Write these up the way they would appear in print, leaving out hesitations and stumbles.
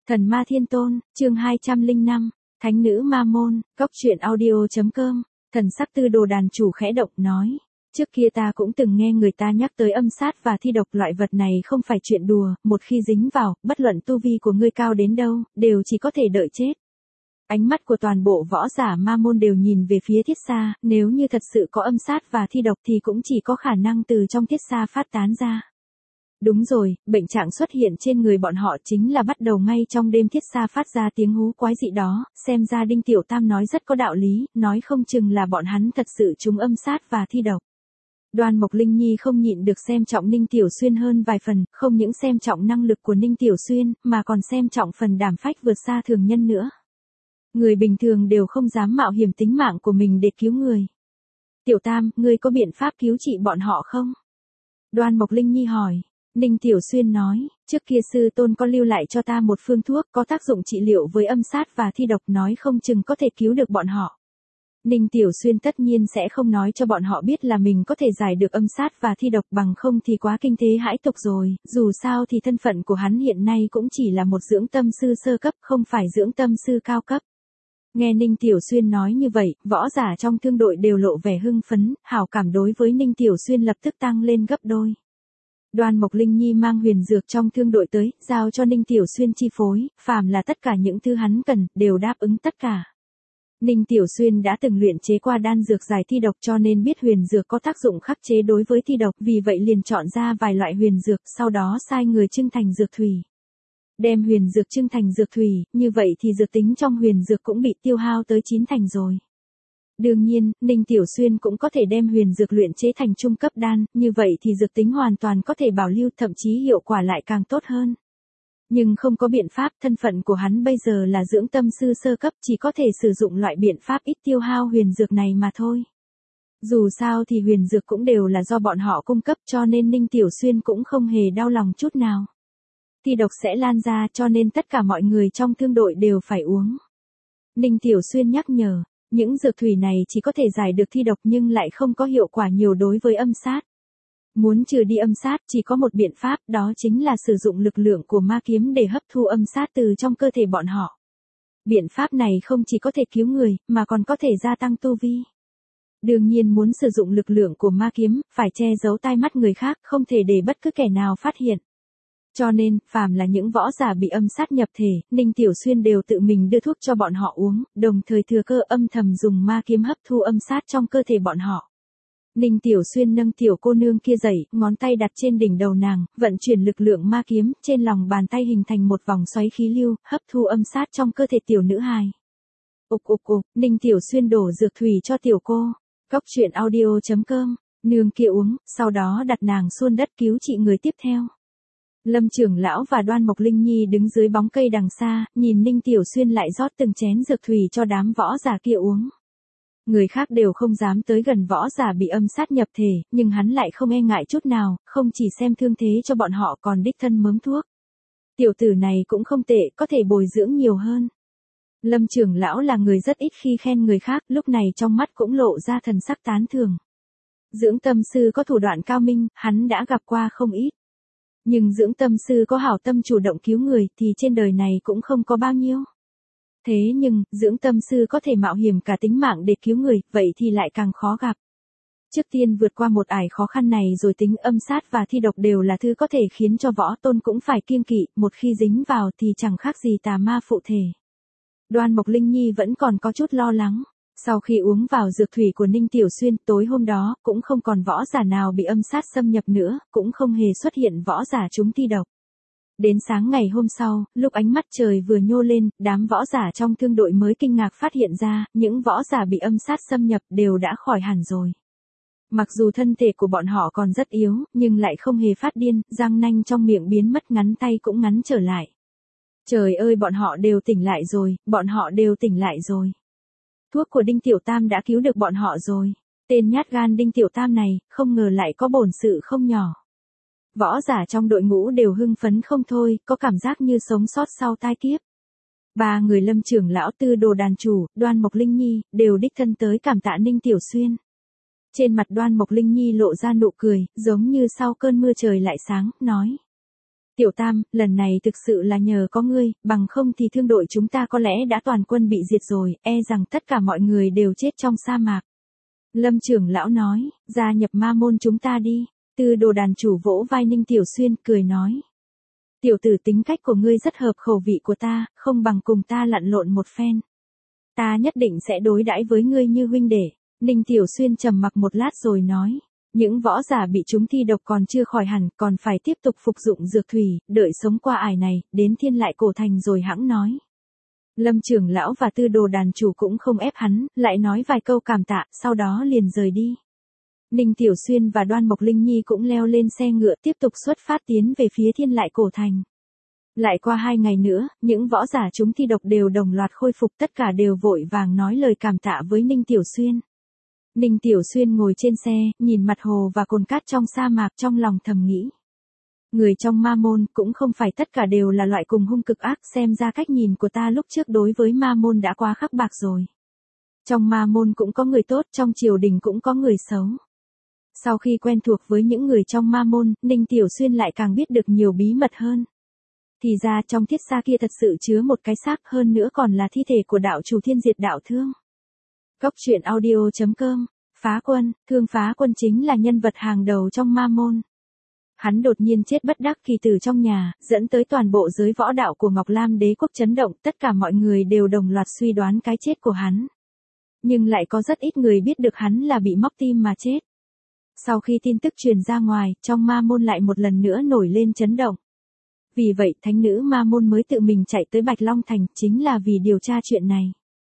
Thần Ma Thiên Tôn, chương 205, Thánh Nữ Ma Môn, Góc Truyện Audio.com, thần sắc Tư Đồ đàn chủ khẽ động nói. Trước kia ta cũng từng nghe người ta nhắc tới âm sát và thi độc, loại vật này không phải chuyện đùa, một khi dính vào, bất luận tu vi của ngươi cao đến đâu, đều chỉ có thể đợi chết. Ánh mắt của toàn bộ võ giả Ma Môn đều nhìn về phía Thiết Xa, nếu như thật sự có âm sát và thi độc thì cũng chỉ có khả năng từ trong Thiết Xa phát tán ra. Đúng rồi, bệnh trạng xuất hiện trên người bọn họ chính là bắt đầu ngay trong đêm Thiết Xa phát ra tiếng hú quái dị đó, xem ra Đinh Tiểu Tam nói rất có đạo lý, nói không chừng là bọn hắn thật sự trúng âm sát và thi độc. Đoan Mộc Linh Nhi không nhịn được xem trọng Ninh Tiểu Xuyên hơn vài phần, không những xem trọng năng lực của Ninh Tiểu Xuyên, mà còn xem trọng phần đảm phách vượt xa thường nhân nữa. Người bình thường đều không dám mạo hiểm tính mạng của mình để cứu người. Tiểu Tam, ngươi có biện pháp cứu trị bọn họ không? Đoan Mộc Linh Nhi hỏi. Ninh Tiểu Xuyên nói, trước kia sư tôn có lưu lại cho ta một phương thuốc có tác dụng trị liệu với âm sát và thi độc, nói không chừng có thể cứu được bọn họ. Ninh Tiểu Xuyên tất nhiên sẽ không nói cho bọn họ biết là mình có thể giải được âm sát và thi độc, bằng không thì quá kinh thế hãi tục rồi, dù sao thì thân phận của hắn hiện nay cũng chỉ là một dưỡng tâm sư sơ cấp, không phải dưỡng tâm sư cao cấp. Nghe Ninh Tiểu Xuyên nói như vậy, võ giả trong thương đội đều lộ vẻ hưng phấn, hảo cảm đối với Ninh Tiểu Xuyên lập tức tăng lên gấp đôi. Đoan Mộc Linh Nhi mang huyền dược trong thương đội tới, giao cho Ninh Tiểu Xuyên chi phối, phàm là tất cả những thứ hắn cần, đều đáp ứng tất cả. Ninh Tiểu Xuyên đã từng luyện chế qua đan dược giải thi độc cho nên biết huyền dược có tác dụng khắc chế đối với thi độc, vì vậy liền chọn ra vài loại huyền dược, sau đó sai người trưng thành dược thủy. Đem huyền dược trưng thành dược thủy, như vậy thì dược tính trong huyền dược cũng bị tiêu hao tới 9 thành rồi. Đương nhiên, Ninh Tiểu Xuyên cũng có thể đem huyền dược luyện chế thành trung cấp đan, như vậy thì dược tính hoàn toàn có thể bảo lưu, thậm chí hiệu quả lại càng tốt hơn. Nhưng không có biện pháp, thân phận của hắn bây giờ là dưỡng tâm sư sơ cấp, chỉ có thể sử dụng loại biện pháp ít tiêu hao huyền dược này mà thôi. Dù sao thì huyền dược cũng đều là do bọn họ cung cấp, cho nên Ninh Tiểu Xuyên cũng không hề đau lòng chút nào. Thi độc sẽ lan ra cho nên tất cả mọi người trong thương đội đều phải uống. Ninh Tiểu Xuyên nhắc nhở. Những dược thủy này chỉ có thể giải được thi độc nhưng lại không có hiệu quả nhiều đối với âm sát. Muốn trừ đi âm sát chỉ có một biện pháp, đó chính là sử dụng lực lượng của ma kiếm để hấp thu âm sát từ trong cơ thể bọn họ. Biện pháp này không chỉ có thể cứu người, mà còn có thể gia tăng tu vi. Đương nhiên muốn sử dụng lực lượng của ma kiếm, phải che giấu tai mắt người khác, không thể để bất cứ kẻ nào phát hiện. Cho nên, phàm là những võ giả bị âm sát nhập thể, Ninh Tiểu Xuyên đều tự mình đưa thuốc cho bọn họ uống, đồng thời thừa cơ âm thầm dùng ma kiếm hấp thu âm sát trong cơ thể bọn họ. Ninh Tiểu Xuyên nâng tiểu cô nương kia dậy, ngón tay đặt trên đỉnh đầu nàng, vận chuyển lực lượng ma kiếm, trên lòng bàn tay hình thành một vòng xoáy khí lưu, hấp thu âm sát trong cơ thể tiểu nữ hài. Ục ục ục, Ninh Tiểu Xuyên đổ dược thủy cho tiểu cô. Góc Truyện Audio.com, nương kia uống, sau đó đặt nàng xuống đất cứu trị người tiếp theo. Lâm trưởng lão và Đoan Mộc Linh Nhi đứng dưới bóng cây đằng xa, nhìn Ninh Tiểu Xuyên lại rót từng chén dược thủy cho đám võ giả kia uống. Người khác đều không dám tới gần võ giả bị âm sát nhập thể, nhưng hắn lại không e ngại chút nào, không chỉ xem thương thế cho bọn họ còn đích thân mớm thuốc. Tiểu tử này cũng không tệ, có thể bồi dưỡng nhiều hơn. Lâm trưởng lão là người rất ít khi khen người khác, lúc này trong mắt cũng lộ ra thần sắc tán thưởng. Dưỡng tâm sư có thủ đoạn cao minh, hắn đã gặp qua không ít. Nhưng dưỡng tâm sư có hảo tâm chủ động cứu người thì trên đời này cũng không có bao nhiêu. Thế nhưng, dưỡng tâm sư có thể mạo hiểm cả tính mạng để cứu người, vậy thì lại càng khó gặp. Trước tiên vượt qua một ải khó khăn này rồi tính âm sát và thi độc đều là thứ có thể khiến cho võ tôn cũng phải kiêng kỵ, một khi dính vào thì chẳng khác gì tà ma phụ thể. Đoan Mộc Linh Nhi vẫn còn có chút lo lắng. Sau khi uống vào dược thủy của Ninh Tiểu Xuyên, tối hôm đó, cũng không còn võ giả nào bị âm sát xâm nhập nữa, cũng không hề xuất hiện võ giả trúng thi độc. Đến sáng ngày hôm sau, lúc ánh mắt trời vừa nhô lên, đám võ giả trong thương đội mới kinh ngạc phát hiện ra, những võ giả bị âm sát xâm nhập đều đã khỏi hẳn rồi. Mặc dù thân thể của bọn họ còn rất yếu, nhưng lại không hề phát điên, răng nanh trong miệng biến mất, ngắn tay cũng ngắn trở lại. Trời ơi, bọn họ đều tỉnh lại rồi, bọn họ đều tỉnh lại rồi. Thuốc của Đinh Tiểu Tam đã cứu được bọn họ rồi. Tên nhát gan Đinh Tiểu Tam này, không ngờ lại có bổn sự không nhỏ. Võ giả trong đội ngũ đều hưng phấn không thôi, có cảm giác như sống sót sau tai kiếp. Ba người Lâm trưởng lão, Tư Đồ đàn chủ, Đoan Mộc Linh Nhi, đều đích thân tới cảm tạ Ninh Tiểu Xuyên. Trên mặt Đoan Mộc Linh Nhi lộ ra nụ cười, giống như sau cơn mưa trời lại sáng, nói. Tiểu Tam, lần này thực sự là nhờ có ngươi, bằng không thì thương đội chúng ta có lẽ đã toàn quân bị diệt rồi, e rằng tất cả mọi người đều chết trong sa mạc. Lâm trưởng lão nói, gia nhập ma môn chúng ta đi. Tư Đồ đàn chủ vỗ vai Ninh Tiểu Xuyên, cười nói. Tiểu tử, tính cách của ngươi rất hợp khẩu vị của ta, không bằng cùng ta lặn lộn một phen. Ta nhất định sẽ đối đãi với ngươi như huynh đệ. Ninh Tiểu Xuyên trầm mặc một lát rồi nói. Những võ giả bị trúng thi độc còn chưa khỏi hẳn, còn phải tiếp tục phục dụng dược thủy, đợi sống qua ải này, đến Thiên Lại Cổ Thành rồi hẵng nói. Lâm trưởng lão và Tư Đồ đàn chủ cũng không ép hắn, lại nói vài câu cảm tạ, sau đó liền rời đi. Ninh Tiểu Xuyên và Đoan Mộc Linh Nhi cũng leo lên xe ngựa tiếp tục xuất phát tiến về phía Thiên Lại Cổ Thành. Lại qua 2 ngày nữa, những võ giả chúng thi độc đều đồng loạt khôi phục, tất cả đều vội vàng nói lời cảm tạ với Ninh Tiểu Xuyên. Ninh Tiểu Xuyên ngồi trên xe, nhìn mặt hồ và cồn cát trong sa mạc, trong lòng thầm nghĩ. Người trong ma môn cũng không phải tất cả đều là loại cùng hung cực ác, xem ra cách nhìn của ta lúc trước đối với ma môn đã quá khắc bạc rồi. Trong ma môn cũng có người tốt, trong triều đình cũng có người xấu. Sau khi quen thuộc với những người trong ma môn, Ninh Tiểu Xuyên lại càng biết được nhiều bí mật hơn. Thì ra trong thiết xa kia thật sự chứa một cái xác, hơn nữa còn là thi thể của đạo chủ Thiên Diệt Đạo Thương. Cốc truyện audio.com, Phá Quân, Thương Phá Quân chính là nhân vật hàng đầu trong ma môn. Hắn đột nhiên chết bất đắc kỳ tử trong nhà, dẫn tới toàn bộ giới võ đạo của Ngọc Lam Đế quốc chấn động, tất cả mọi người đều đồng loạt suy đoán cái chết của hắn. Nhưng lại có rất ít người biết được hắn là bị móc tim mà chết. Sau khi tin tức truyền ra ngoài, trong ma môn lại một lần nữa nổi lên chấn động. Vì vậy thánh nữ ma môn mới tự mình chạy tới Bạch Long Thành, chính là vì điều tra chuyện này.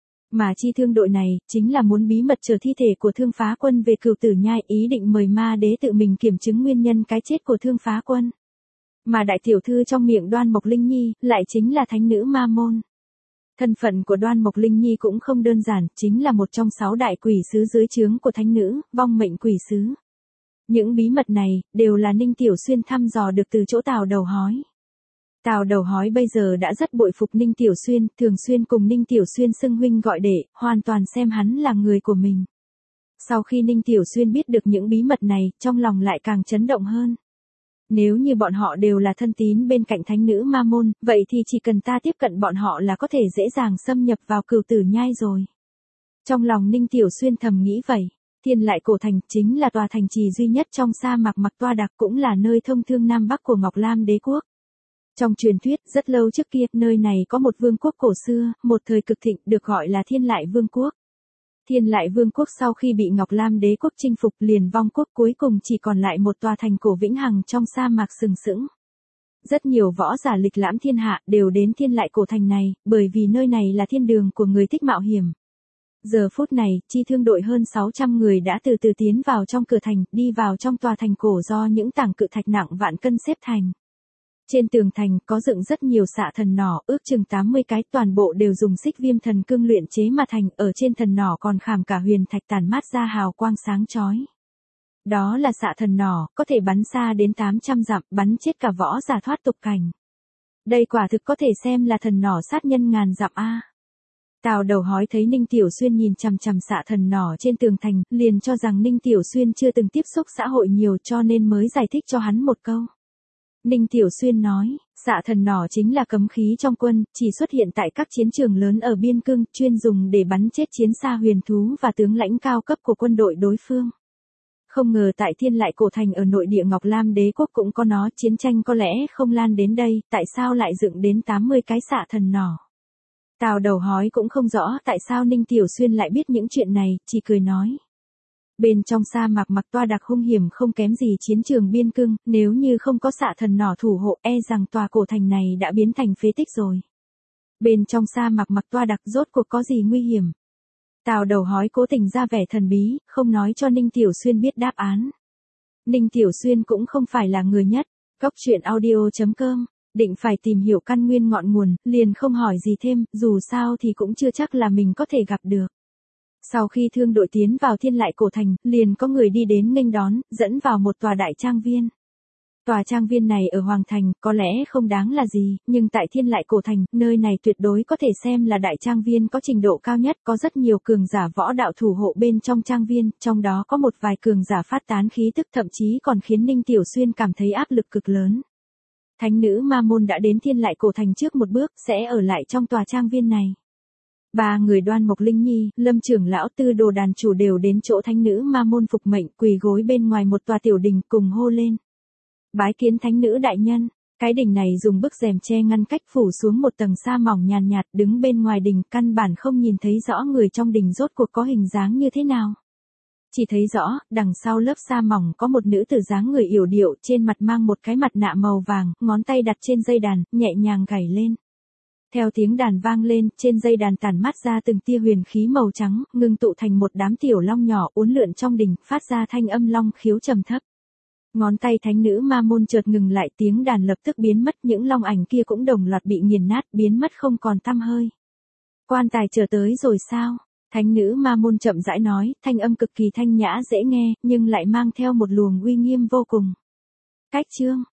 Mà chi thương đội này, chính là muốn bí mật chở thi thể của Thương Phá Quân về Cửu Tử Nhai, ý định mời ma đế tự mình kiểm chứng nguyên nhân cái chết của Thương Phá Quân. Mà đại tiểu thư trong miệng Đoan Mộc Linh Nhi, lại chính là thánh nữ ma môn. Thân phận của Đoan Mộc Linh Nhi cũng không đơn giản, chính là một trong 6 đại quỷ sứ dưới trướng của thánh nữ, vong mệnh quỷ sứ. Những bí mật này, đều là Ninh Tiểu Xuyên thăm dò được từ chỗ Tào Đầu Hói. Tào Đầu Hói bây giờ đã rất bội phục Ninh Tiểu Xuyên, thường xuyên cùng Ninh Tiểu Xuyên xưng huynh gọi đệ, hoàn toàn xem hắn là người của mình. Sau khi Ninh Tiểu Xuyên biết được những bí mật này, trong lòng lại càng chấn động hơn. Nếu như bọn họ đều là thân tín bên cạnh thánh nữ ma môn, vậy thì chỉ cần ta tiếp cận bọn họ là có thể dễ dàng xâm nhập vào Cửu Tử Nhai rồi. Trong lòng Ninh Tiểu Xuyên thầm nghĩ vậy. Thiên Lại Cổ Thành chính là tòa thành trì duy nhất trong sa mạc Mạc Toa Đạc, cũng là nơi thông thương Nam Bắc của Ngọc Lam Đế quốc. Trong truyền thuyết, rất lâu trước kia, nơi này có một vương quốc cổ xưa, một thời cực thịnh, được gọi là Thiên Lại Vương quốc. Thiên Lại Vương quốc sau khi bị Ngọc Lam Đế quốc chinh phục liền vong quốc, cuối cùng chỉ còn lại một tòa thành cổ vĩnh hằng trong sa mạc sừng sững. Rất nhiều võ giả lịch lãm thiên hạ đều đến Thiên Lại Cổ Thành này, bởi vì nơi này là thiên đường của người thích mạo hiểm. Giờ phút này, chi thương đội hơn 600 người đã từ từ tiến vào trong cửa thành, đi vào trong tòa thành cổ do những tảng cự thạch nặng vạn cân xếp thành. Trên tường thành có dựng rất nhiều xạ thần nỏ, ước chừng 80 cái, toàn bộ đều dùng xích viêm thần cương luyện chế mà thành, ở trên thần nỏ còn khảm cả huyền thạch tản mát ra hào quang sáng chói. Đó là xạ thần nỏ, có thể bắn xa đến 800 dặm, bắn chết cả võ giả thoát tục cảnh. Đây quả thực có thể xem là thần nỏ sát nhân ngàn dặm a. Tào Đầu Hói thấy Ninh Tiểu Xuyên nhìn chằm chằm xạ thần nỏ trên tường thành, liền cho rằng Ninh Tiểu Xuyên chưa từng tiếp xúc xã hội nhiều cho nên mới giải thích cho hắn một câu. Ninh Tiểu Xuyên nói, xạ thần nỏ chính là cấm khí trong quân, chỉ xuất hiện tại các chiến trường lớn ở biên cương, chuyên dùng để bắn chết chiến xa huyền thú và tướng lãnh cao cấp của quân đội đối phương. Không ngờ tại Thiên Lại Cổ Thành ở nội địa Ngọc Lam Đế quốc cũng có nó, chiến tranh có lẽ không lan đến đây, tại sao lại dựng đến 80 cái xạ thần nỏ. Tào Đầu Hói cũng không rõ tại sao Ninh Tiểu Xuyên lại biết những chuyện này, chỉ cười nói. Bên trong sa mạc Mạc Toa Đạc hung hiểm không kém gì chiến trường biên cương, nếu như không có xạ thần nỏ thủ hộ, e rằng tòa cổ thành này đã biến thành phế tích rồi. Bên trong sa mạc Mạc Toa Đạc rốt cuộc có gì nguy hiểm? Tào Đầu Hói cố tình ra vẻ thần bí, không nói cho Ninh Tiểu Xuyên biết đáp án. Ninh Tiểu Xuyên cũng không phải là người nhất, Cốc truyện audio.com. Định phải tìm hiểu căn nguyên ngọn nguồn, liền không hỏi gì thêm, dù sao thì cũng chưa chắc là mình có thể gặp được. Sau khi thương đội tiến vào Thiên Lại Cổ Thành, liền có người đi đến nghênh đón, dẫn vào một tòa đại trang viên. Tòa trang viên này ở Hoàng Thành, có lẽ không đáng là gì, nhưng tại Thiên Lại Cổ Thành, nơi này tuyệt đối có thể xem là đại trang viên có trình độ cao nhất, có rất nhiều cường giả võ đạo thủ hộ bên trong trang viên, trong đó có một vài cường giả phát tán khí tức, thậm chí còn khiến Ninh Tiểu Xuyên cảm thấy áp lực cực lớn. Thánh nữ Ma Môn đã đến Thiên Lại Cổ Thành trước một bước, sẽ ở lại trong tòa trang viên này. Ba người Đoan Mộc Linh Nhi, Lâm trưởng lão Tư Đồ đàn chủ đều đến chỗ thánh nữ Ma Môn phục mệnh, quỳ gối bên ngoài một tòa tiểu đình cùng hô lên. Bái kiến thánh nữ đại nhân. Cái đình này dùng bức rèm che ngăn cách phủ xuống một tầng sa mỏng nhàn nhạt, đứng bên ngoài đình căn bản không nhìn thấy rõ người trong đình rốt cuộc có hình dáng như thế nào. Chỉ thấy rõ, đằng sau lớp sa mỏng có một nữ tử dáng người yểu điệu, trên mặt mang một cái mặt nạ màu vàng, ngón tay đặt trên dây đàn, nhẹ nhàng gảy lên. Theo tiếng đàn vang lên, trên dây đàn tản mát ra từng tia huyền khí màu trắng, ngưng tụ thành một đám tiểu long nhỏ uốn lượn trong đình, phát ra thanh âm long khiếu trầm thấp. Ngón tay thánh nữ Ma Môn chợt ngừng lại, tiếng đàn lập tức biến mất, những long ảnh kia cũng đồng loạt bị nghiền nát, biến mất không còn tăm hơi. Quan tài chờ tới rồi sao? Thánh nữ Ma Môn chậm rãi nói, thanh âm cực kỳ thanh nhã dễ nghe, nhưng lại mang theo một luồng uy nghiêm vô cùng. Cách chương